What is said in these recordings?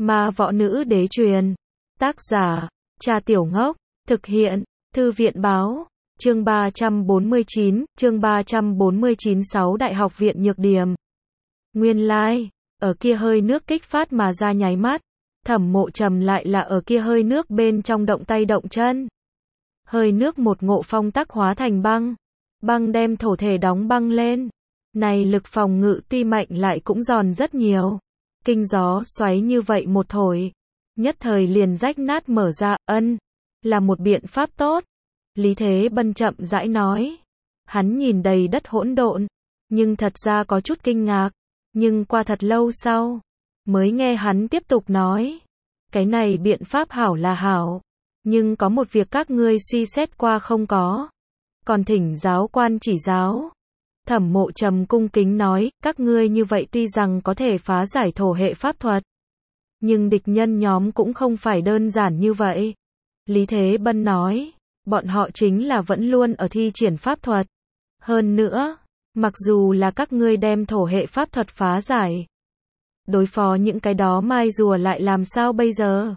Ma võ nữ đế truyền. Tác giả, Trà Tiểu Ngốc. Thực hiện, Thư viện báo. Chương 349, chương 349 6 Đại học viện Nhược Điểm. Nguyên lai, ở kia hơi nước kích phát mà ra nháy mắt, Thẩm Mộ Trầm lại là ở kia hơi nước bên trong động tay động chân. Hơi nước một ngộ phong tắc hóa thành băng. Băng đem thổ thể đóng băng lên. Này lực phòng ngự tuy mạnh lại cũng giòn rất nhiều. Kinh gió xoáy như vậy một thổi, nhất thời liền rách nát mở ra, là một biện pháp tốt. Lý Thế Bân chậm rãi nói. Hắn nhìn đầy đất hỗn độn, nhưng thật ra có chút kinh ngạc. Nhưng qua thật lâu sau, mới nghe hắn tiếp tục nói. Cái này biện pháp hảo là hảo, nhưng có một việc các ngươi suy xét qua không có. Còn thỉnh giáo quan chỉ giáo. Thẩm Mộ Trầm cung kính nói, các ngươi như vậy tuy rằng có thể phá giải thổ hệ pháp thuật, nhưng địch nhân nhóm cũng không phải đơn giản như vậy. Lý Thế Bân nói, bọn họ chính là vẫn luôn ở thi triển pháp thuật. Hơn nữa, mặc dù là các ngươi đem thổ hệ pháp thuật phá giải, đối phó những cái đó mai rùa lại làm sao bây giờ?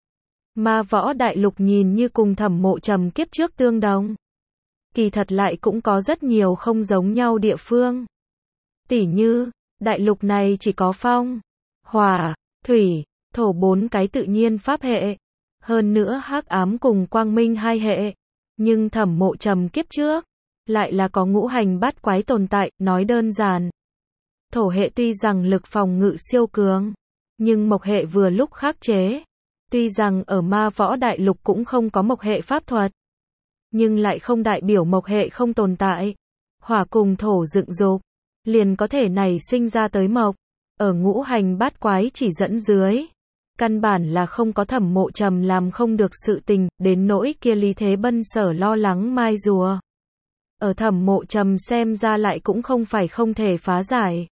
Ma võ đại lục nhìn như cùng Thẩm Mộ Trầm kiếp trước tương đồng, kỳ thật lại cũng có rất nhiều không giống nhau địa phương. Tỉ như, đại lục này chỉ có phong, hỏa, thủy, thổ 4 cái tự nhiên pháp hệ. Hơn nữa hắc ám cùng quang minh 2 hệ. Nhưng Thẩm Mộ Trầm kiếp trước, lại là có ngũ hành bát quái tồn tại, nói đơn giản. Thổ hệ tuy rằng lực phòng ngự siêu cường, nhưng mộc hệ vừa lúc khắc chế. Tuy rằng ở ma võ đại lục cũng không có mộc hệ pháp thuật, nhưng lại không đại biểu mộc hệ không tồn tại. Hỏa cùng thổ dựng dục, liền có thể nảy sinh ra tới mộc. Ở ngũ hành bát quái chỉ dẫn dưới, căn bản là không có Thẩm Mộ Trầm làm không được sự tình, đến nỗi kia Lý Thế Bân sở lo lắng mai rùa. Ở Thẩm Mộ Trầm xem ra lại cũng không phải không thể phá giải.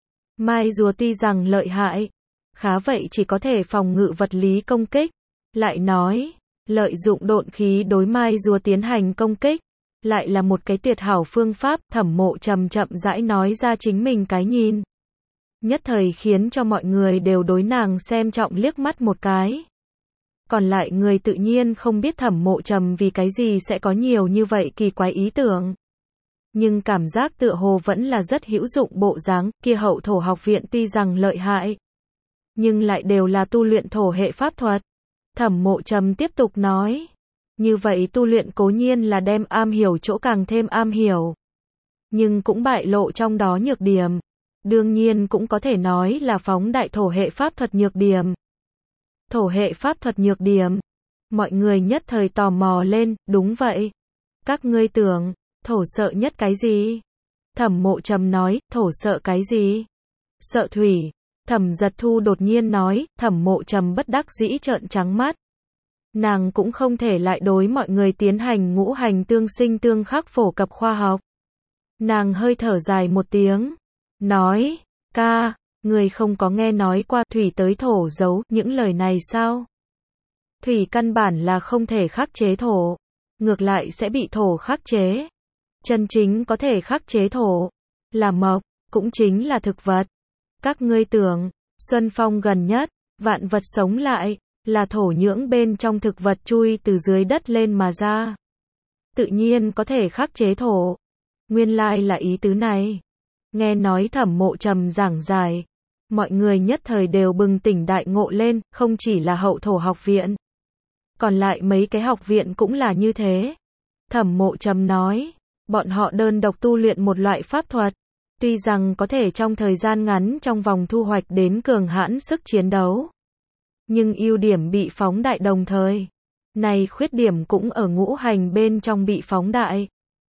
Mai rùa tuy rằng lợi hại, khá vậy chỉ có thể phòng ngự vật lý công kích. Lại nói, lợi dụng độn khí đối mai rùa tiến hành công kích, lại là một cái tuyệt hảo phương pháp. Thẩm Mộ Trầm chậm rãi nói ra chính mình cái nhìn. Nhất thời khiến cho mọi người đều đối nàng xem trọng liếc mắt một cái. Còn lại người tự nhiên không biết Thẩm Mộ Trầm vì cái gì sẽ có nhiều như vậy kỳ quái ý tưởng. Nhưng cảm giác tựa hồ vẫn là rất hữu dụng bộ dáng. Kia hậu thổ học viện tuy rằng lợi hại, nhưng lại đều là tu luyện thổ hệ pháp thuật. Thẩm Mộ Trầm tiếp tục nói. Như vậy tu luyện cố nhiên là đem am hiểu chỗ càng thêm am hiểu, nhưng cũng bại lộ trong đó nhược điểm. Đương nhiên cũng có thể nói là phóng đại thổ hệ pháp thuật nhược điểm. Thổ hệ pháp thuật nhược điểm. Mọi người nhất thời tò mò lên, đúng vậy. Các ngươi tưởng, thổ sợ nhất cái gì? Thẩm Mộ Trầm nói, thổ sợ cái gì? Sợ thủy. Thẩm Giật Thu đột nhiên nói. Thẩm Mộ Trầm bất đắc dĩ trợn trắng mắt. Nàng cũng không thể lại đối mọi người tiến hành ngũ hành tương sinh tương khắc phổ cập khoa học. Nàng hơi thở dài một tiếng, nói, ca, người không có nghe nói qua thủy tới thổ giấu những lời này sao? Thủy căn bản là không thể khắc chế thổ, ngược lại sẽ bị thổ khắc chế. Chân chính có thể khắc chế thổ, là mộc, cũng chính là thực vật. Các ngươi tưởng, xuân phong gần nhất, vạn vật sống lại, là thổ nhưỡng bên trong thực vật chui từ dưới đất lên mà ra. Tự nhiên có thể khắc chế thổ. Nguyên lai là ý tứ này. Nghe nói Thẩm Mộ Trầm giảng giải, mọi người nhất thời đều bừng tỉnh đại ngộ lên, không chỉ là hậu thổ học viện, còn lại mấy cái học viện cũng là như thế. Thẩm Mộ Trầm nói, bọn họ đơn độc tu luyện một loại pháp thuật, tuy rằng có thể trong thời gian ngắn trong vòng thu hoạch đến cường hãn sức chiến đấu, nhưng ưu điểm bị phóng đại đồng thời. Này khuyết điểm cũng ở ngũ hành bên trong bị phóng đại.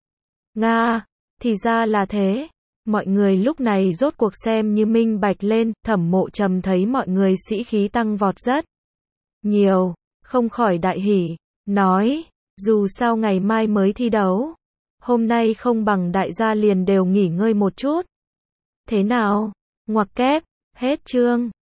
Nga, thì ra là thế. Mọi người lúc này rốt cuộc xem như minh bạch lên. Thẩm Mộ Trầm thấy mọi người sĩ khí tăng vọt rất nhiều, không khỏi đại hỉ, nói, dù sao ngày mai mới thi đấu, hôm nay không bằng đại gia liền đều nghỉ ngơi một chút. Thế nào? Ngoặc kép, hết chương.